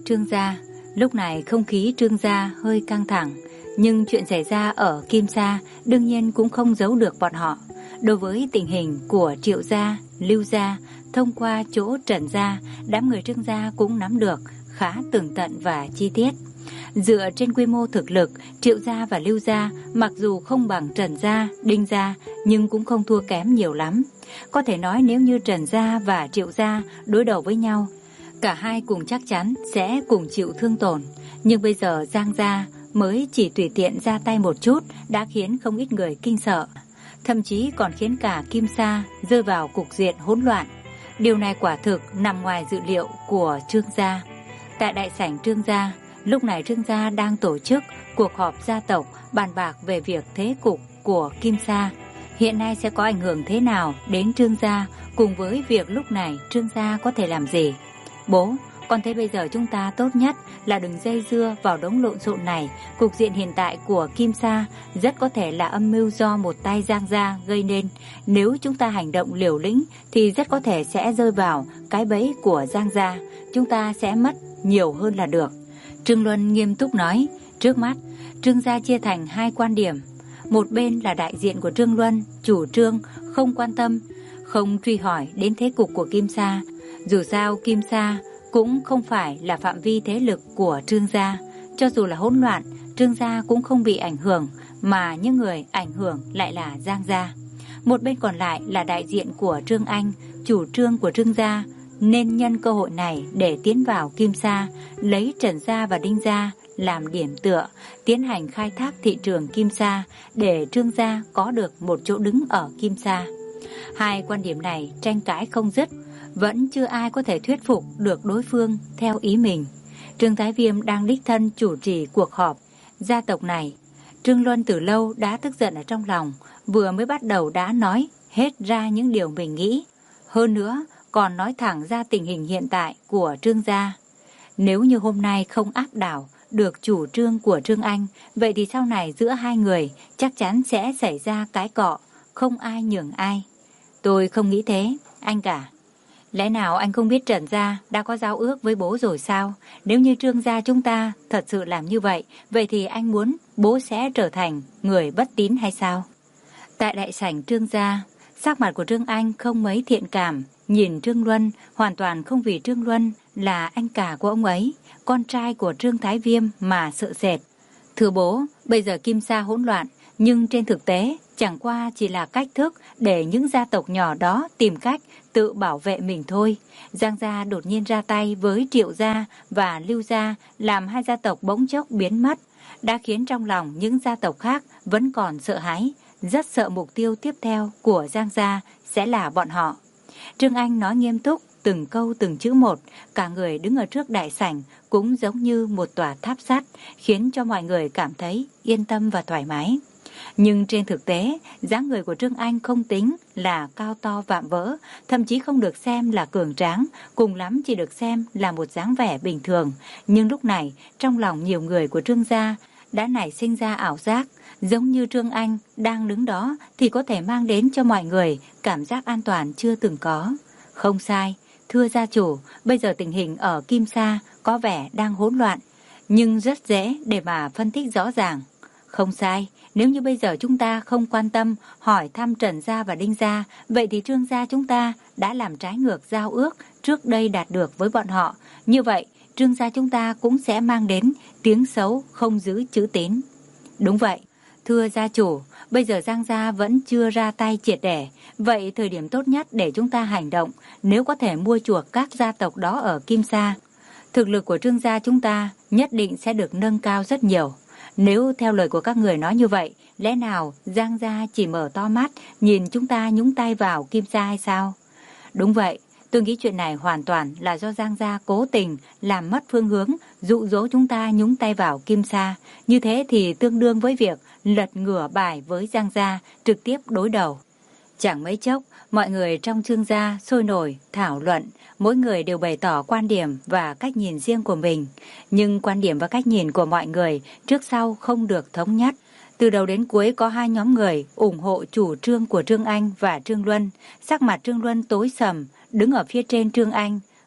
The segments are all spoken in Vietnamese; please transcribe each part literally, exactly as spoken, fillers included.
Trương gia. Lúc này không khí Trương gia hơi căng thẳng, nhưng chuyện xảy ra ở Kim Sa đương nhiên cũng không giấu được bọn họ. Đối với tình hình của Triệu gia, Lưu gia, thông qua chỗ Trần gia, đám người Trương gia cũng nắm được khá tường tận và chi tiết. Dựa trên quy mô thực lực, Triệu gia và Lưu gia mặc dù không bằng Trần gia, Đinh gia, nhưng cũng không thua kém nhiều lắm. Có thể nói nếu như Trần gia và Triệu gia đối đầu với nhau, cả hai cùng chắc chắn sẽ cùng chịu thương tổn. Nhưng bây giờ Giang gia mới chỉ tùy tiện ra tay một chút đã khiến không ít người kinh sợ, thậm chí còn khiến cả Kim Sa rơi vào cục diện hỗn loạn. Điều này quả thực nằm ngoài dự liệu của Trương gia. Tại đại sảnh Trương gia, lúc này Trương gia đang tổ chức cuộc họp gia tộc bàn bạc về việc thế cục của Kim Sa hiện nay sẽ có ảnh hưởng thế nào đến Trương gia, cùng với việc lúc này Trương gia có thể làm gì. Bố, con thấy bây giờ chúng ta tốt nhất là đừng dây dưa vào đống lộn xộn này. Cục diện hiện tại của Kim Sa rất có thể là âm mưu do một tay Giang gia gây nên. Nếu chúng ta hành động liều lĩnh thì rất có thể sẽ rơi vào cái bẫy của Giang gia. Chúng ta sẽ mất nhiều hơn là được. Trương Luân nghiêm túc nói. Trước mắt, Trương gia chia thành hai quan điểm. Một bên là đại diện của Trương Luân, chủ trương không quan tâm, không truy hỏi đến thế cục của Kim Sa. Dù sao Kim Sa cũng không phải là phạm vi thế lực của Trương gia. Cho dù là hỗn loạn, Trương gia cũng không bị ảnh hưởng, mà những người ảnh hưởng lại là Giang gia. Một bên còn lại là đại diện của Trương Anh, chủ trương của Trương gia, nên nhân cơ hội này để tiến vào Kim Sa, lấy Trần gia và Đinh gia làm điểm tựa, tiến hành khai thác thị trường Kim Sa để Trương gia có được một chỗ đứng ở Kim Sa. Hai quan điểm này tranh cãi không dứt, vẫn chưa ai có thể thuyết phục được đối phương theo ý mình. Trương Thái Viêm đang đích thân chủ trì cuộc họp gia tộc này. Trương Luân từ lâu đã tức giận ở trong lòng, vừa mới bắt đầu đã nói hết ra những điều mình nghĩ. Hơn nữa, còn nói thẳng ra tình hình hiện tại của Trương gia. Nếu như hôm nay không áp đảo được chủ trương của Trương Anh, vậy thì sau này giữa hai người chắc chắn sẽ xảy ra cái cọ, không ai nhường ai. Tôi không nghĩ thế, anh cả. Lẽ nào anh không biết Trần gia đã có giao ước với bố rồi sao? Nếu như Trương gia chúng ta thật sự làm như vậy, vậy thì anh muốn bố sẽ trở thành người bất tín hay sao? Tại đại sảnh Trương gia, sắc mặt của Trương Anh không mấy thiện cảm, nhìn Trương Luân hoàn toàn không vì Trương Luân là anh cả của ông ấy, con trai của Trương Thái Viêm mà sợ sệt. Thưa bố, bây giờ Kim Sa hỗn loạn, nhưng trên thực tế chẳng qua chỉ là cách thức để những gia tộc nhỏ đó tìm cách tự bảo vệ mình thôi. Giang gia đột nhiên ra tay với Triệu gia và Lưu gia, làm hai gia tộc bỗng chốc biến mất, đã khiến trong lòng những gia tộc khác vẫn còn sợ hãi, rất sợ mục tiêu tiếp theo của Giang gia sẽ là bọn họ. Trương Anh nói nghiêm túc, từng câu từng chữ một, cả người đứng ở trước đại sảnh cũng giống như một tòa tháp sắt, khiến cho mọi người cảm thấy yên tâm và thoải mái. Nhưng trên thực tế, dáng người của Trương Anh không tính là cao to vạm vỡ, thậm chí không được xem là cường tráng, cùng lắm chỉ được xem là một dáng vẻ bình thường. Nhưng lúc này, trong lòng nhiều người của Trương gia đã nảy sinh ra ảo giác, giống như Trương Anh đang đứng đó thì có thể mang đến cho mọi người cảm giác an toàn chưa từng có. Không sai, thưa gia chủ, bây giờ tình hình ở Kim Sa có vẻ đang hỗn loạn, nhưng rất dễ để mà phân tích rõ ràng. Không sai, nếu như bây giờ chúng ta không quan tâm hỏi thăm Trần gia và Đinh gia, vậy thì Trương gia chúng ta đã làm trái ngược giao ước trước đây đạt được với bọn họ. Như vậy, Trương gia chúng ta cũng sẽ mang đến tiếng xấu không giữ chữ tín. Đúng vậy, thưa gia chủ, bây giờ Giang gia vẫn chưa ra tay triệt để, vậy thời điểm tốt nhất để chúng ta hành động, nếu có thể mua chuộc các gia tộc đó ở Kim Sa, thực lực của Trương gia chúng ta nhất định sẽ được nâng cao rất nhiều. Nếu theo lời của các người nói như vậy, lẽ nào Giang gia chỉ mở to mắt nhìn chúng ta nhúng tay vào Kim Sa hay sao? Đúng vậy, tôi nghĩ chuyện này hoàn toàn là do Giang gia cố tình làm mất phương hướng, dụ dỗ chúng ta nhúng tay vào Kim Sa. Như thế thì tương đương với việc lật ngửa bài với Giang gia, trực tiếp đối đầu. Chẳng mấy chốc, mọi người trong Trương gia sôi nổi, thảo luận, mỗi người đều bày tỏ quan điểm và cách nhìn riêng của mình. Nhưng quan điểm và cách nhìn của mọi người trước sau không được thống nhất. Từ đầu đến cuối có hai nhóm người ủng hộ chủ trương của Trương Anh và Trương Luân. Sắc mặt Trương Luân tối sầm, đứng ở phía trên Trương Anh,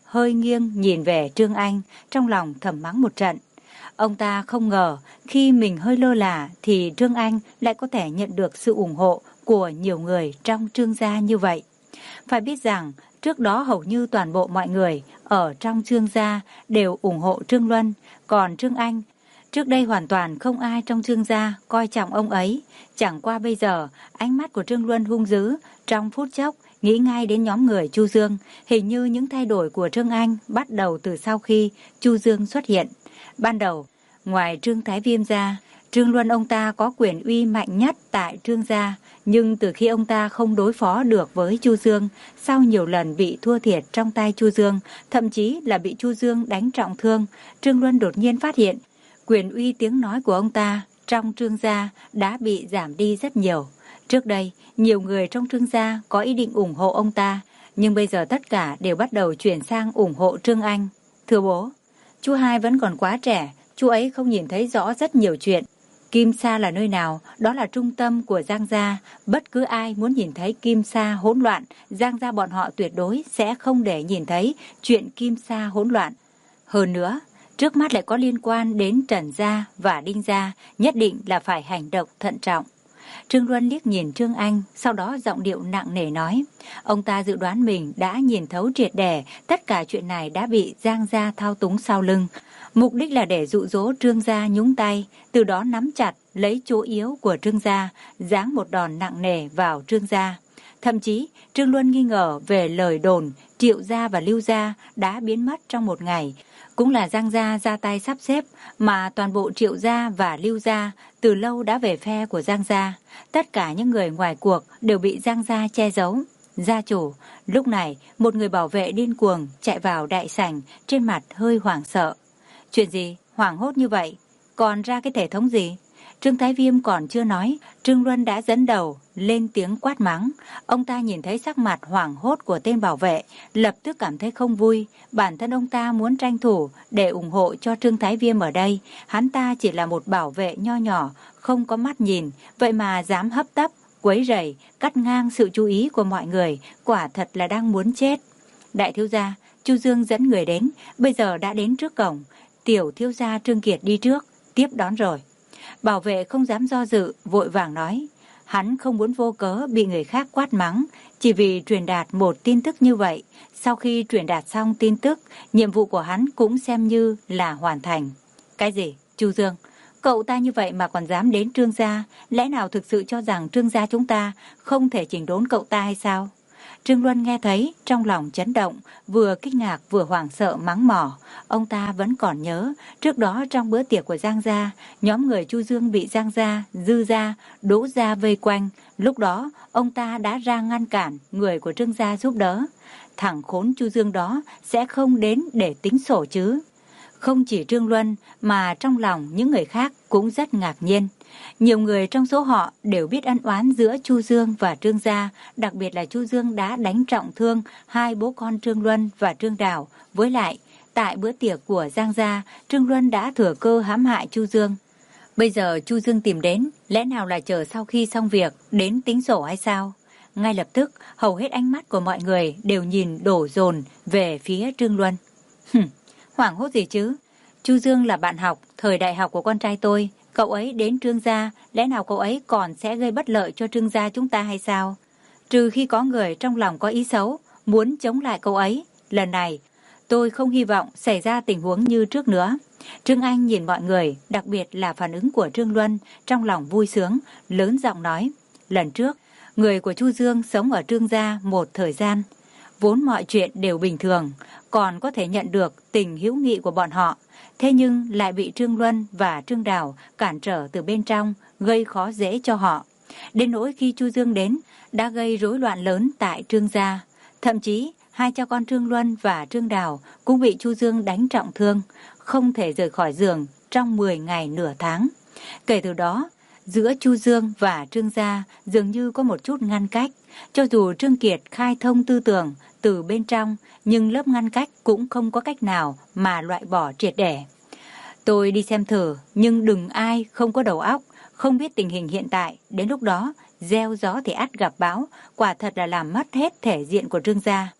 hơi nghiêng nhìn về Trương Anh, trong lòng thầm mắng một trận. Ông ta không ngờ khi mình hơi lơ là thì Trương Anh lại có thể nhận được sự ủng hộ của nhiều người trong Trương gia như vậy. Phải biết rằng trước đó hầu như toàn bộ mọi người ở trong Trương gia đều ủng hộ Trương Luân, còn Trương Anh trước đây hoàn toàn không ai trong Trương gia coi trọng ông ấy. Chẳng qua bây giờ ánh mắt của Trương Luân hung dữ, trong phút chốc nghĩ ngay đến nhóm người Chu Dương. Hình như những thay đổi của Trương Anh bắt đầu từ sau khi Chu Dương xuất hiện. Ban đầu, ngoài Trương Thái Viêm ra, Trương Luân ông ta có quyền uy mạnh nhất tại Trương gia. Nhưng từ khi ông ta không đối phó được với Chu Dương, sau nhiều lần bị thua thiệt trong tay Chu Dương, thậm chí là bị Chu Dương đánh trọng thương, Trương Luân đột nhiên phát hiện quyền uy tiếng nói của ông ta trong Trương gia đã bị giảm đi rất nhiều. Trước đây, nhiều người trong Trương gia có ý định ủng hộ ông ta, nhưng bây giờ tất cả đều bắt đầu chuyển sang ủng hộ Trương Anh. Thưa bố, chú hai vẫn còn quá trẻ, chú ấy không nhìn thấy rõ rất nhiều chuyện. Kim Sa là nơi nào? Đó là trung tâm của Giang gia. Bất cứ ai muốn nhìn thấy Kim Sa hỗn loạn, Giang gia bọn họ tuyệt đối sẽ không để nhìn thấy chuyện Kim Sa hỗn loạn. Hơn nữa, trước mắt lại có liên quan đến Trần gia và Đinh gia, nhất định là phải hành động thận trọng. Trương Luân liếc nhìn Trương Anh, sau đó giọng điệu nặng nề nói. Ông ta dự đoán mình đã nhìn thấu triệt để, tất cả chuyện này đã bị Giang gia thao túng sau lưng. Mục đích là để dụ dỗ Trương gia nhúng tay, từ đó nắm chặt, lấy chỗ yếu của Trương gia, giáng một đòn nặng nề vào Trương gia. Thậm chí, Trương Luân nghi ngờ về lời đồn Triệu gia và Lưu gia đã biến mất trong một ngày. Cũng là Giang gia ra tay sắp xếp, mà toàn bộ Triệu gia và Lưu gia từ lâu đã về phe của Giang gia. Tất cả những người ngoài cuộc đều bị Giang gia che giấu. Gia chủ, lúc này một người bảo vệ điên cuồng chạy vào đại sảnh, trên mặt hơi hoảng sợ. Chuyện gì? Hoảng hốt như vậy? Còn ra cái thể thống gì? Trương Thái Viêm còn chưa nói, Trương Luân đã dẫn đầu lên tiếng quát mắng. Ông ta nhìn thấy sắc mặt hoảng hốt của tên bảo vệ, lập tức cảm thấy không vui. Bản thân ông ta muốn tranh thủ để ủng hộ cho Trương Thái Viêm ở đây. Hắn ta chỉ là một bảo vệ nho nhỏ, không có mắt nhìn, vậy mà dám hấp tấp, quấy rầy, cắt ngang sự chú ý của mọi người, quả thật là đang muốn chết. Đại thiếu gia, Chu Dương dẫn người đến, bây giờ đã đến trước cổng. Tiểu thiếu gia Trương Kiệt đi trước, tiếp đón rồi. Bảo vệ không dám do dự, vội vàng nói. Hắn không muốn vô cớ bị người khác quát mắng, chỉ vì truyền đạt một tin tức như vậy. Sau khi truyền đạt xong tin tức, nhiệm vụ của hắn cũng xem như là hoàn thành. Cái gì? Chu Dương, cậu ta như vậy mà còn dám đến Trương gia, lẽ nào thực sự cho rằng Trương gia chúng ta không thể chỉnh đốn cậu ta hay sao? Trương Luân nghe thấy, trong lòng chấn động, vừa kinh ngạc vừa hoảng sợ mắng mỏ. Ông ta vẫn còn nhớ, trước đó trong bữa tiệc của Giang gia, nhóm người Chu Dương bị Giang gia, Dư gia, Đỗ gia vây quanh. Lúc đó, ông ta đã ra ngăn cản người của Trương gia giúp đỡ. Thằng khốn Chu Dương đó sẽ không đến để tính sổ chứ? Không chỉ Trương Luân mà trong lòng những người khác cũng rất ngạc nhiên. Nhiều người trong số họ đều biết ân oán giữa Chu Dương và Trương gia, đặc biệt là Chu Dương đã đánh trọng thương hai bố con Trương Luân và Trương Đào. Với lại, tại bữa tiệc của Giang gia, Trương Luân đã thừa cơ hãm hại Chu Dương. Bây giờ Chu Dương tìm đến, lẽ nào là chờ sau khi xong việc đến tính sổ hay sao? Ngay lập tức, hầu hết ánh mắt của mọi người đều nhìn đổ dồn về phía Trương Luân. Hừm, hoảng hốt gì chứ? Chu Dương là bạn học thời đại học của con trai tôi. Cậu ấy đến Trương gia, lẽ nào cậu ấy còn sẽ gây bất lợi cho Trương gia chúng ta hay sao? Trừ khi có người trong lòng có ý xấu, muốn chống lại cậu ấy. Lần này, tôi không hy vọng xảy ra tình huống như trước nữa. Trương Anh nhìn mọi người, đặc biệt là phản ứng của Trương Luân, trong lòng vui sướng, lớn giọng nói. Lần trước, người của Chu Dương sống ở Trương gia một thời gian. Vốn mọi chuyện đều bình thường, còn có thể nhận được tình hữu nghị của bọn họ. Thế nhưng lại bị Trương Luân và Trương Đào cản trở từ bên trong, gây khó dễ cho họ. Đến nỗi khi Chu Dương đến, đã gây rối loạn lớn tại Trương gia. Thậm chí, hai cha con Trương Luân và Trương Đào cũng bị Chu Dương đánh trọng thương, không thể rời khỏi giường trong mười ngày nửa tháng. Kể từ đó, giữa Chu Dương và Trương gia dường như có một chút ngăn cách. Cho dù Trương Kiệt khai thông tư tưởng từ bên trong, nhưng lớp ngăn cách cũng không có cách nào mà loại bỏ triệt để. Tôi đi xem thử, nhưng đừng ai không có đầu óc, không biết tình hình hiện tại, đến lúc đó gieo gió thì ắt gặp bão, quả thật là làm mất hết thể diện của Trương gia.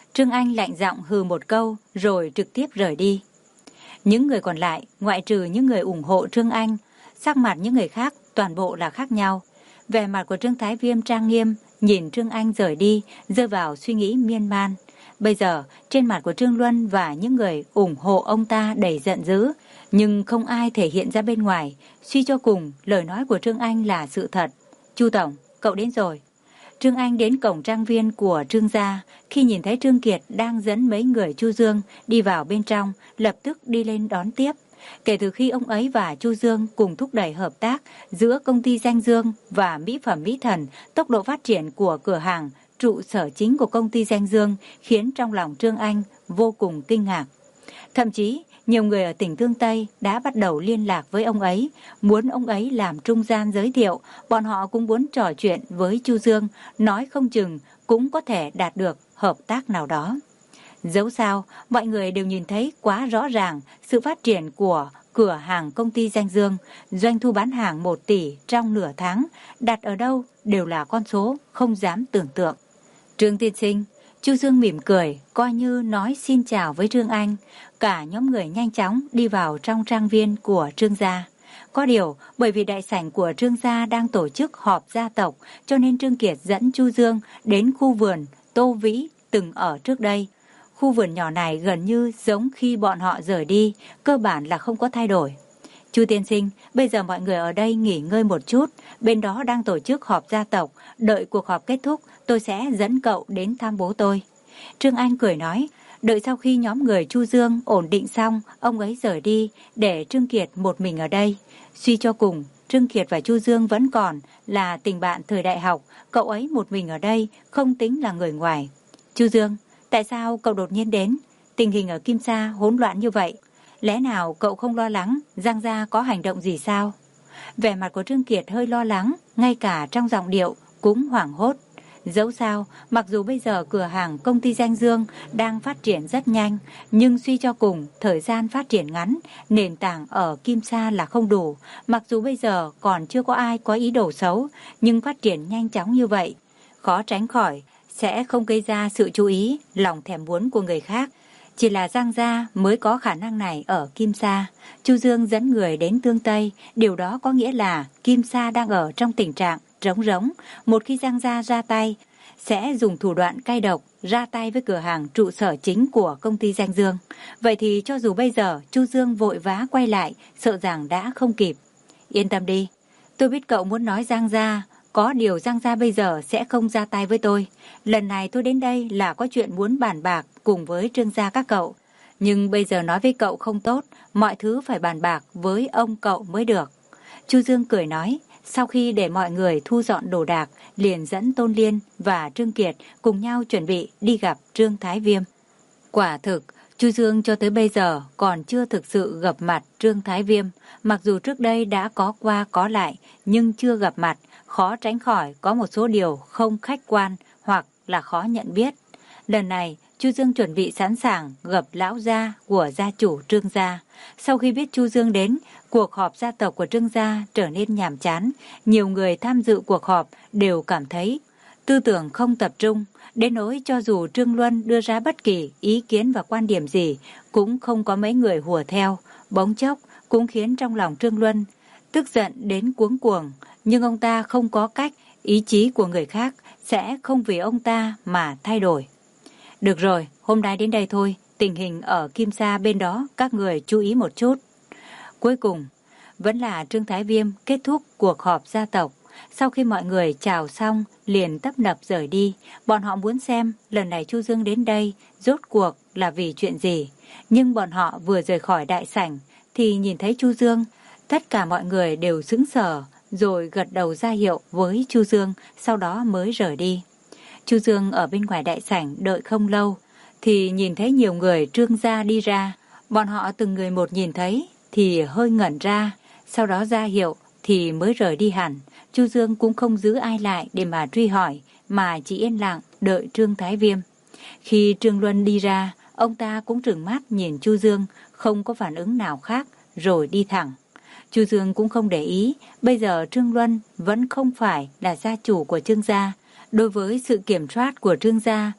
Trương Anh lạnh giọng hừ một câu rồi trực tiếp rời đi. Những người còn lại, ngoại trừ những người ủng hộ Trương Anh, sắc mặt những người khác toàn bộ là khác nhau. Vẻ mặt của Trương Thái Viêm trang nghiêm, nhìn Trương Anh rời đi, rơi vào suy nghĩ miên man. Bây giờ, trên mặt của Trương Luân và những người ủng hộ ông ta đầy giận dữ, nhưng không ai thể hiện ra bên ngoài. Suy cho cùng, lời nói của Trương Anh là sự thật. Chu Tổng, cậu đến rồi. Trương Anh đến cổng trang viên của Trương gia, khi nhìn thấy Trương Kiệt đang dẫn mấy người Chu Dương đi vào bên trong, lập tức đi lên đón tiếp. Kể từ khi ông ấy và Chu Dương cùng thúc đẩy hợp tác giữa công ty Danh Dương và mỹ phẩm Mỹ Thần, tốc độ phát triển của cửa hàng, trụ sở chính của công ty Danh Dương khiến trong lòng Trương Anh vô cùng kinh ngạc. Thậm chí, nhiều người ở tỉnh Thương Tây đã bắt đầu liên lạc với ông ấy, muốn ông ấy làm trung gian giới thiệu, bọn họ cũng muốn trò chuyện với Chu Dương, nói không chừng cũng có thể đạt được hợp tác nào đó. Dẫu sao, mọi người đều nhìn thấy quá rõ ràng sự phát triển của cửa hàng công ty Danh Dương, doanh thu bán hàng một tỷ trong nửa tháng, đặt ở đâu đều là con số không dám tưởng tượng. Trương tiên sinh, Chu Dương mỉm cười, coi như nói xin chào với Trương Anh. Cả nhóm người nhanh chóng đi vào trong trang viên của Trương gia. Có điều, bởi vì đại sảnh của Trương gia đang tổ chức họp gia tộc, cho nên Trương Kiệt dẫn Chu Dương đến khu vườn Tô Vĩ từng ở trước đây. Khu vườn nhỏ này gần như giống khi bọn họ rời đi, cơ bản là không có thay đổi. Chu tiên sinh, bây giờ mọi người ở đây nghỉ ngơi một chút, bên đó đang tổ chức họp gia tộc, đợi cuộc họp kết thúc, tôi sẽ dẫn cậu đến thăm bố tôi. Trương Anh cười nói, đợi sau khi nhóm người Chu Dương ổn định xong, ông ấy rời đi, để Trương Kiệt một mình ở đây. Suy cho cùng, Trương Kiệt và Chu Dương vẫn còn là tình bạn thời đại học, cậu ấy một mình ở đây, không tính là người ngoài. Chu Dương, tại sao cậu đột nhiên đến? Tình hình ở Kim Sa hỗn loạn như vậy. Lẽ nào cậu không lo lắng Giang gia có hành động gì sao? Vẻ mặt của Trương Kiệt hơi lo lắng, ngay cả trong giọng điệu cũng hoảng hốt. Dẫu sao, mặc dù bây giờ cửa hàng công ty Danh Dương đang phát triển rất nhanh, nhưng suy cho cùng, thời gian phát triển ngắn, nền tảng ở Kim Sa là không đủ. Mặc dù bây giờ còn chưa có ai có ý đồ xấu, nhưng phát triển nhanh chóng như vậy, khó tránh khỏi sẽ không gây ra sự chú ý, lòng thèm muốn của người khác. Chỉ là Giang gia mới có khả năng này ở Kim Sa. Chu Dương dẫn người đến Tương Tây, điều đó có nghĩa là Kim Sa đang ở trong tình trạng trống rỗng. Một khi Giang gia ra tay, sẽ dùng thủ đoạn cay độc ra tay với cửa hàng trụ sở chính của công ty Danh Dương. Vậy thì cho dù bây giờ Chu Dương vội vã quay lại, sợ rằng đã không kịp. Yên tâm đi, tôi biết cậu muốn nói Giang gia, có điều Giang gia bây giờ sẽ không ra tay với tôi. Lần này tôi đến đây là có chuyện muốn bàn bạc cùng với Trương gia các cậu. Nhưng bây giờ nói với cậu không tốt, mọi thứ phải bàn bạc với ông cậu mới được. Chu Dương cười nói, sau khi để mọi người thu dọn đồ đạc, liền dẫn Tôn Liên và Trương Kiệt cùng nhau chuẩn bị đi gặp Trương Thái Viêm. Quả thực, Chu Dương cho tới bây giờ còn chưa thực sự gặp mặt Trương Thái Viêm. Mặc dù trước đây đã có qua có lại, nhưng chưa gặp mặt, khó tránh khỏi có một số điều không khách quan hoặc là khó nhận biết. Lần này, Chu Dương chuẩn bị sẵn sàng gặp lão gia của gia chủ Trương gia. Sau khi biết Chu Dương đến, cuộc họp gia tộc của Trương gia trở nên nhàm chán. Nhiều người tham dự cuộc họp đều cảm thấy tư tưởng không tập trung, đến nỗi cho dù Trương Luân đưa ra bất kỳ ý kiến và quan điểm gì, cũng không có mấy người hùa theo. Bỗng chốc cũng khiến trong lòng Trương Luân tức giận đến cuống cuồng, nhưng ông ta không có cách, ý chí của người khác sẽ không vì ông ta mà thay đổi. Được rồi, hôm nay đến đây thôi, tình hình ở Kim Sa bên đó các người chú ý một chút. Cuối cùng, vẫn là Trương Thái Viêm kết thúc cuộc họp gia tộc. Sau khi mọi người chào xong, liền tấp nập rời đi. Bọn họ muốn xem lần này Chu Dương đến đây rốt cuộc là vì chuyện gì. Nhưng bọn họ vừa rời khỏi đại sảnh thì nhìn thấy Chu Dương. Tất cả mọi người đều sững sờ, rồi gật đầu ra hiệu với Chu Dương, sau đó mới rời đi. Chu Dương ở bên ngoài đại sảnh đợi không lâu, thì nhìn thấy nhiều người Trương gia đi ra. Bọn họ từng người một nhìn thấy thì hơi ngẩn ra, sau đó ra hiệu thì mới rời đi hẳn. Chu Dương cũng không giữ ai lại để mà truy hỏi, mà chỉ yên lặng đợi Trương Thái Viêm. Khi Trương Luân đi ra, ông ta cũng trừng mắt nhìn Chu Dương, không có phản ứng nào khác, rồi đi thẳng. Chu Dương cũng không để ý, bây giờ Trương Luân vẫn không phải là gia chủ của Trương gia. Đối với sự kiểm soát của Trương gia,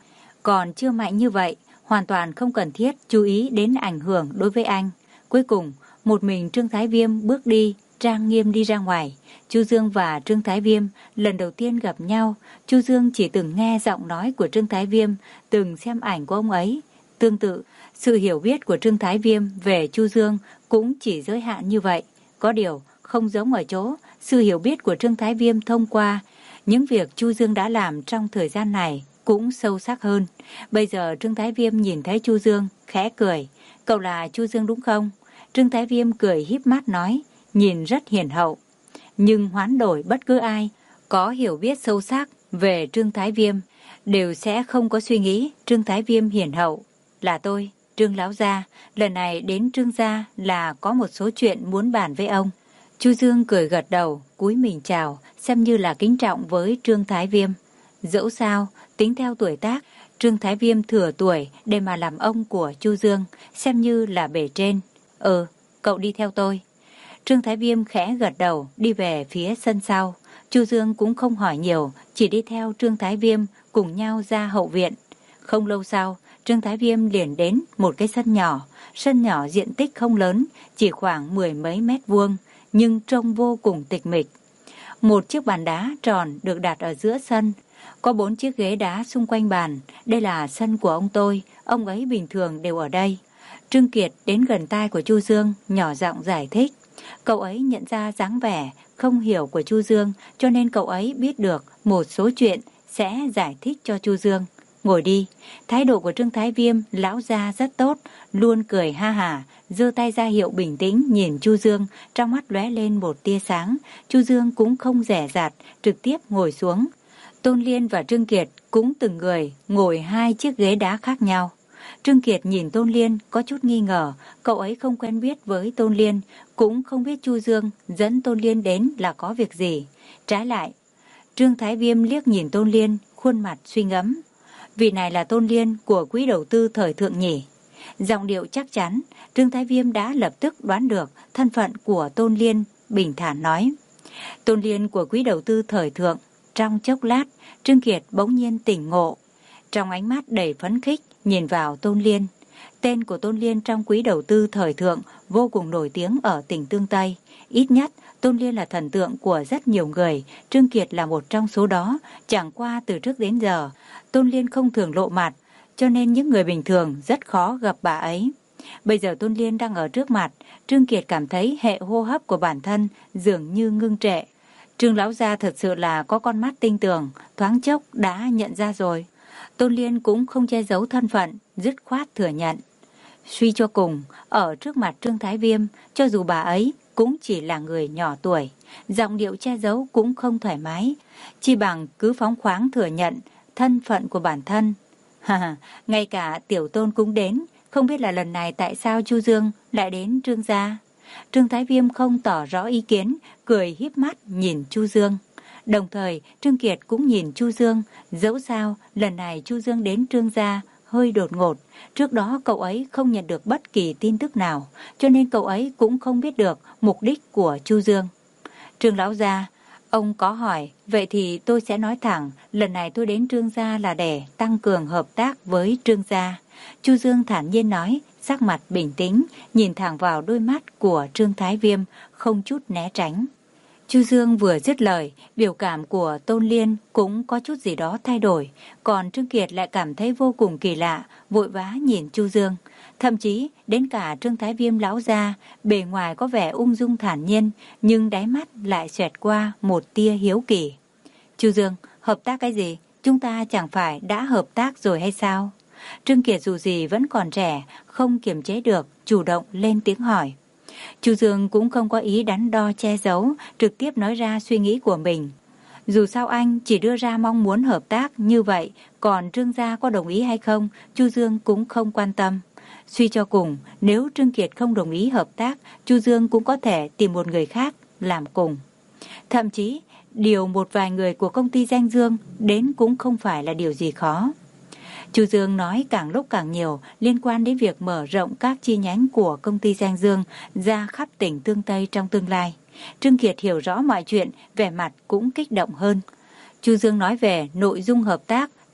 còn chưa mạnh như vậy, hoàn toàn không cần thiết chú ý đến ảnh hưởng đối với anh. Cuối cùng, một mình Trương Thái Viêm bước đi, trang nghiêm đi ra ngoài. Chu Dương và Trương Thái Viêm lần đầu tiên gặp nhau, Chu Dương chỉ từng nghe giọng nói của Trương Thái Viêm, từng xem ảnh của ông ấy. Tương tự, sự hiểu biết của Trương Thái Viêm về Chu Dương cũng chỉ giới hạn như vậy. Có điều, không giống ở chỗ, sự hiểu biết của Trương Thái Viêm thông qua những việc Chu Dương đã làm trong thời gian này cũng sâu sắc hơn. Bây giờ Trương Thái Viêm nhìn thấy Chu Dương, khẽ cười. Cậu là Chu Dương đúng không? Trương Thái Viêm cười híp mắt nói, nhìn rất hiền hậu. Nhưng hoán đổi bất cứ ai có hiểu biết sâu sắc về Trương Thái Viêm đều sẽ không có suy nghĩ Trương Thái Viêm hiền hậu. Là tôi, Trương lão gia, lần này đến Trương gia là có một số chuyện muốn bàn với ông. Chu Dương cười gật đầu, cúi mình chào, xem như là kính trọng với Trương Thái Viêm. Dẫu sao, tính theo tuổi tác, Trương Thái Viêm thừa tuổi để mà làm ông của Chu Dương, xem như là bề trên. Ừ, cậu đi theo tôi. Trương Thái Viêm khẽ gật đầu, đi về phía sân sau. Chu Dương cũng không hỏi nhiều, chỉ đi theo Trương Thái Viêm cùng nhau ra hậu viện. Không lâu sau, Trương Thái Viêm liền đến một cái sân nhỏ. Sân nhỏ diện tích không lớn, chỉ khoảng mười mấy mét vuông, nhưng trông vô cùng tịch mịch. Một chiếc bàn đá tròn được đặt ở giữa sân. Có bốn chiếc ghế đá xung quanh bàn. Đây là sân của ông tôi, ông ấy bình thường đều ở đây. Trương Kiệt đến gần tai của Chu Dương, nhỏ giọng giải thích. Cậu ấy nhận ra dáng vẻ không hiểu của Chu Dương, cho nên cậu ấy biết được một số chuyện sẽ giải thích cho Chu Dương. Ngồi đi. Thái độ của Trương Thái Viêm lão gia rất tốt, luôn cười ha hả, giơ tay ra hiệu bình tĩnh nhìn Chu Dương, trong mắt lóe lên một tia sáng. Chu Dương cũng không dè dặt, trực tiếp ngồi xuống. Tôn Liên và Trương Kiệt cũng từng người ngồi hai chiếc ghế đá khác nhau. Trương Kiệt nhìn Tôn Liên có chút nghi ngờ, cậu ấy không quen biết với Tôn Liên, cũng không biết Chu Dương dẫn Tôn Liên đến là có việc gì. Trái lại, Trương Thái Viêm liếc nhìn Tôn Liên, khuôn mặt suy ngẫm. Vị này là Tôn Liên của quỹ đầu tư thời thượng nhỉ? Giọng điệu chắc chắn, Trương Thái Viêm đã lập tức đoán được thân phận của Tôn Liên, bình thản nói. Tôn Liên của quỹ đầu tư thời thượng. Trong chốc lát, Trương Kiệt bỗng nhiên tỉnh ngộ. Trong ánh mắt đầy phấn khích, nhìn vào Tôn Liên. Tên của Tôn Liên trong quỹ đầu tư thời thượng vô cùng nổi tiếng ở tỉnh Tương Tây. Ít nhất, Tôn Liên là thần tượng của rất nhiều người. Trương Kiệt là một trong số đó. Chẳng qua từ trước đến giờ, Tôn Liên không thường lộ mặt, cho nên những người bình thường rất khó gặp bà ấy. Bây giờ Tôn Liên đang ở trước mặt, Trương Kiệt cảm thấy hệ hô hấp của bản thân dường như ngưng trệ. Trương lão gia thật sự là có con mắt tinh tường, thoáng chốc đã nhận ra rồi. Tôn Liên cũng không che giấu thân phận, dứt khoát thừa nhận. Suy cho cùng, ở trước mặt Trương Thái Viêm, cho dù bà ấy cũng chỉ là người nhỏ tuổi, giọng điệu che giấu cũng không thoải mái, chỉ bằng cứ phóng khoáng thừa nhận thân phận của bản thân. Ha, ngay cả tiểu Tôn cũng đến, không biết là lần này tại sao Chu Dương lại đến Trương gia. Trương Thái Viêm không tỏ rõ ý kiến, cười híp mắt nhìn Chu Dương. Đồng thời, Trương Kiệt cũng nhìn Chu Dương, dẫu sao lần này Chu Dương đến Trương gia hơi đột ngột, trước đó cậu ấy không nhận được bất kỳ tin tức nào, cho nên cậu ấy cũng không biết được mục đích của Chu Dương. Trương lão gia, ông có hỏi, vậy thì tôi sẽ nói thẳng, lần này tôi đến Trương gia là để tăng cường hợp tác với Trương gia. Chu Dương thản nhiên nói, sắc mặt bình tĩnh, nhìn thẳng vào đôi mắt của Trương Thái Viêm, không chút né tránh. Chu Dương vừa dứt lời, biểu cảm của Tôn Liên cũng có chút gì đó thay đổi, còn Trương Kiệt lại cảm thấy vô cùng kỳ lạ, vội vã nhìn Chu Dương. Thậm chí, đến cả Trương Thái Viêm lão gia, bề ngoài có vẻ ung dung thản nhiên, nhưng đáy mắt lại xẹt qua một tia hiếu kỳ. Chu Dương, hợp tác cái gì? Chúng ta chẳng phải đã hợp tác rồi hay sao? Trương Kiệt dù gì vẫn còn trẻ, không kiềm chế được, chủ động lên tiếng hỏi. Chu Dương cũng không có ý đắn đo che giấu, trực tiếp nói ra suy nghĩ của mình. Dù sao anh chỉ đưa ra mong muốn hợp tác như vậy, còn Trương gia có đồng ý hay không, Chu Dương cũng không quan tâm. Suy cho cùng, nếu Trương Kiệt không đồng ý hợp tác, Chu Dương cũng có thể tìm một người khác làm cùng. Thậm chí, điều một vài người của công ty Danh Dương đến cũng không phải là điều gì khó. Chu Dương nói càng lúc càng nhiều liên quan đến việc mở rộng các chi nhánh của công ty Danh Dương ra khắp tỉnh Tương Tây trong tương lai. Trương Kiệt hiểu rõ mọi chuyện, vẻ mặt cũng kích động hơn. Chu Dương nói về nội dung hợp tác,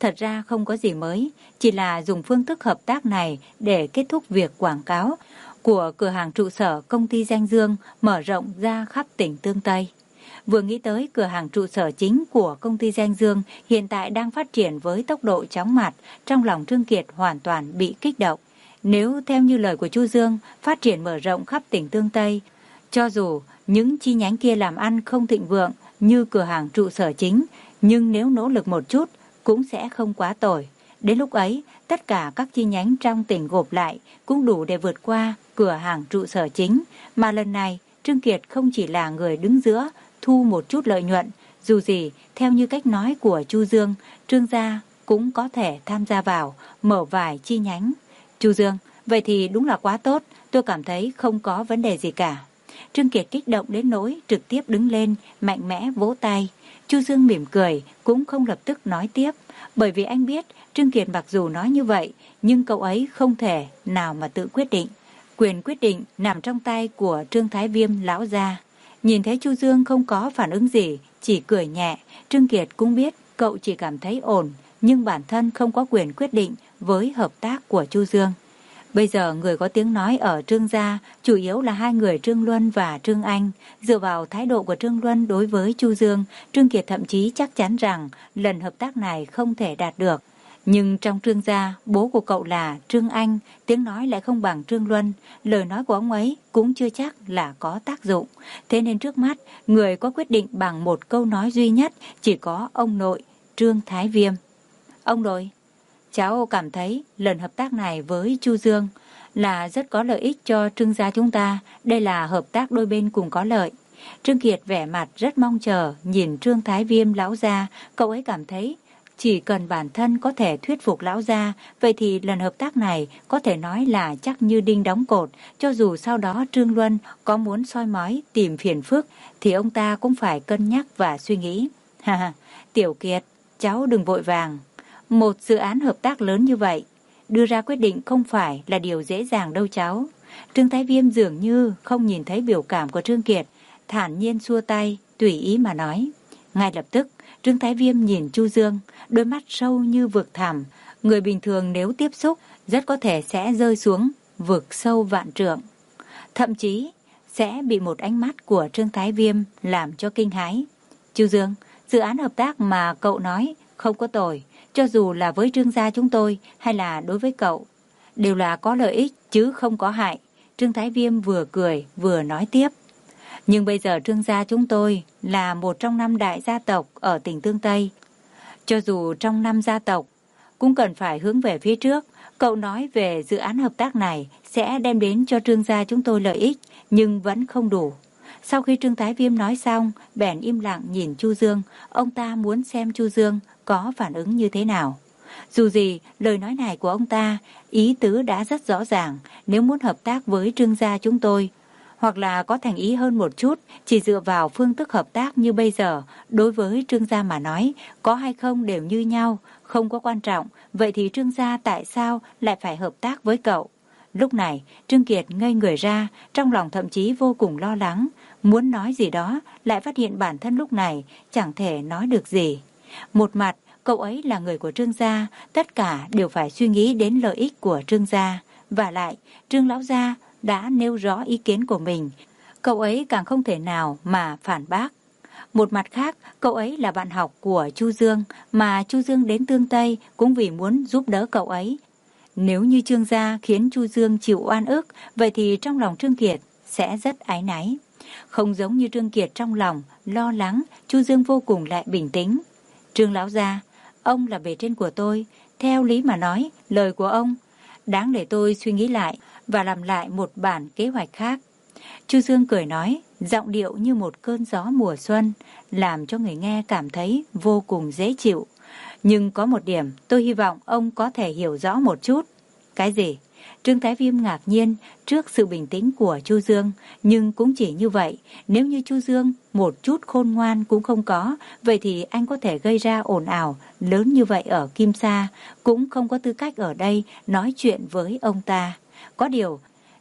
Thật ra không có gì mới, chỉ là dùng phương thức hợp tác này để kết thúc việc quảng cáo của cửa hàng trụ sở công ty Danh Dương mở rộng ra khắp tỉnh Tương Tây. Vừa nghĩ tới cửa hàng trụ sở chính của công ty Danh Dương hiện tại đang phát triển với tốc độ chóng mặt, trong lòng Trương Kiệt hoàn toàn bị kích động. Nếu theo như lời của Chu Dương, phát triển mở rộng khắp tỉnh Tương Tây, cho dù những chi nhánh kia làm ăn không thịnh vượng như cửa hàng trụ sở chính, nhưng nếu nỗ lực một chút cũng sẽ không quá tồi. Đến lúc ấy, tất cả các chi nhánh trong tỉnh gộp lại cũng đủ để vượt qua cửa hàng trụ sở chính. Mà lần này, Trương Kiệt không chỉ là người đứng giữa, thu một chút lợi nhuận. Dù gì, theo như cách nói của Chu Dương, Trương gia cũng có thể tham gia vào, mở vài chi nhánh. Chu Dương, vậy thì đúng là quá tốt, tôi cảm thấy không có vấn đề gì cả. Trương Kiệt kích động đến nỗi trực tiếp đứng lên, mạnh mẽ vỗ tay. Chu Dương mỉm cười, cũng không lập tức nói tiếp, bởi vì anh biết Trương Kiệt mặc dù nói như vậy, nhưng cậu ấy không thể nào mà tự quyết định. Quyền quyết định nằm trong tay của Trương Thái Viêm lão gia. Nhìn thấy Chu Dương không có phản ứng gì, chỉ cười nhẹ, Trương Kiệt cũng biết cậu chỉ cảm thấy ổn, nhưng bản thân không có quyền quyết định với hợp tác của Chu Dương. Bây giờ người có tiếng nói ở Trương gia chủ yếu là hai người Trương Luân và Trương Anh. Dựa vào thái độ của Trương Luân đối với Chu Dương, Trương Kiệt thậm chí chắc chắn rằng lần hợp tác này không thể đạt được. Nhưng trong Trương gia, bố của cậu là Trương Anh, tiếng nói lại không bằng Trương Luân, lời nói của ông ấy cũng chưa chắc là có tác dụng. Thế nên trước mắt, người có quyết định bằng một câu nói duy nhất chỉ có ông nội Trương Thái Viêm. Ông nội, cháu cảm thấy lần hợp tác này với Chu Dương là rất có lợi ích cho Trương gia chúng ta. Đây là hợp tác đôi bên cùng có lợi. Trương Kiệt vẻ mặt rất mong chờ, nhìn Trương Thái Viêm lão gia, cậu ấy cảm thấy chỉ cần bản thân có thể thuyết phục lão gia, vậy thì lần hợp tác này có thể nói là chắc như đinh đóng cột. Cho dù sau đó Trương Luân có muốn soi mói tìm phiền phức, thì ông ta cũng phải cân nhắc và suy nghĩ. Ha ha, Tiểu Kiệt, cháu đừng vội vàng. Một dự án hợp tác lớn như vậy, đưa ra quyết định không phải là điều dễ dàng đâu cháu. Trương Thái Viêm dường như không nhìn thấy biểu cảm của Trương Kiệt, thản nhiên xua tay, tùy ý mà nói. Ngay lập tức, Trương Thái Viêm nhìn Chu Dương, đôi mắt sâu như vực thẳm. Người bình thường nếu tiếp xúc, rất có thể sẽ rơi xuống vực sâu vạn trượng. Thậm chí, sẽ bị một ánh mắt của Trương Thái Viêm làm cho kinh hãi. Chu Dương, dự án hợp tác mà cậu nói không có tồi, cho dù là với Trương gia chúng tôi hay là đối với cậu, đều là có lợi ích chứ không có hại. Trương Thái Viêm vừa cười vừa nói tiếp. Nhưng bây giờ Trương gia chúng tôi là một trong năm đại gia tộc ở tỉnh Tương Tây. Cho dù trong năm gia tộc, cũng cần phải hướng về phía trước. Cậu nói về dự án hợp tác này sẽ đem đến cho Trương gia chúng tôi lợi ích, nhưng vẫn không đủ. Sau khi Trương Thái Viêm nói xong, bèn im lặng nhìn Chu Dương. Ông ta muốn xem Chu Dương có phản ứng như thế nào. Dù gì, lời nói này của ông ta, ý tứ đã rất rõ ràng. Nếu muốn hợp tác với Trương gia chúng tôi, hoặc là có thành ý hơn một chút, chỉ dựa vào phương thức hợp tác như bây giờ, đối với Trương gia mà nói, có hay không đều như nhau, không có quan trọng. Vậy thì Trương gia tại sao lại phải hợp tác với cậu? Lúc này, Trương Kiệt ngây người ra, trong lòng thậm chí vô cùng lo lắng, muốn nói gì đó, lại phát hiện bản thân lúc này chẳng thể nói được gì. Một mặt, cậu ấy là người của Trương gia, tất cả đều phải suy nghĩ đến lợi ích của Trương gia. Và lại, Trương lão gia đã nêu rõ ý kiến của mình, cậu ấy càng không thể nào mà phản bác. Một mặt khác, cậu ấy là bạn học của Chu Dương, mà Chu Dương đến Tương Tây cũng vì muốn giúp đỡ cậu ấy. Nếu như Trương gia khiến Chu Dương chịu oan ức, vậy thì trong lòng Trương Kiệt sẽ rất áy náy. Không giống như Trương Kiệt trong lòng lo lắng, Chu Dương vô cùng lại bình tĩnh. Trương lão gia, ông là bề trên của tôi, theo lý mà nói, lời của ông đáng để tôi suy nghĩ lại và làm lại một bản kế hoạch khác. Chu Dương cười nói, giọng điệu như một cơn gió mùa xuân, làm cho người nghe cảm thấy vô cùng dễ chịu. Nhưng có một điểm tôi hy vọng ông có thể hiểu rõ một chút. Cái gì? Trương Thái Viêm ngạc nhiên trước sự bình tĩnh của Chu Dương, nhưng cũng chỉ như vậy. Nếu như Chu Dương một chút khôn ngoan cũng không có, vậy thì anh có thể gây ra ồn ào lớn như vậy ở Kim Sa, cũng không có tư cách ở đây nói chuyện với ông ta. Có điều,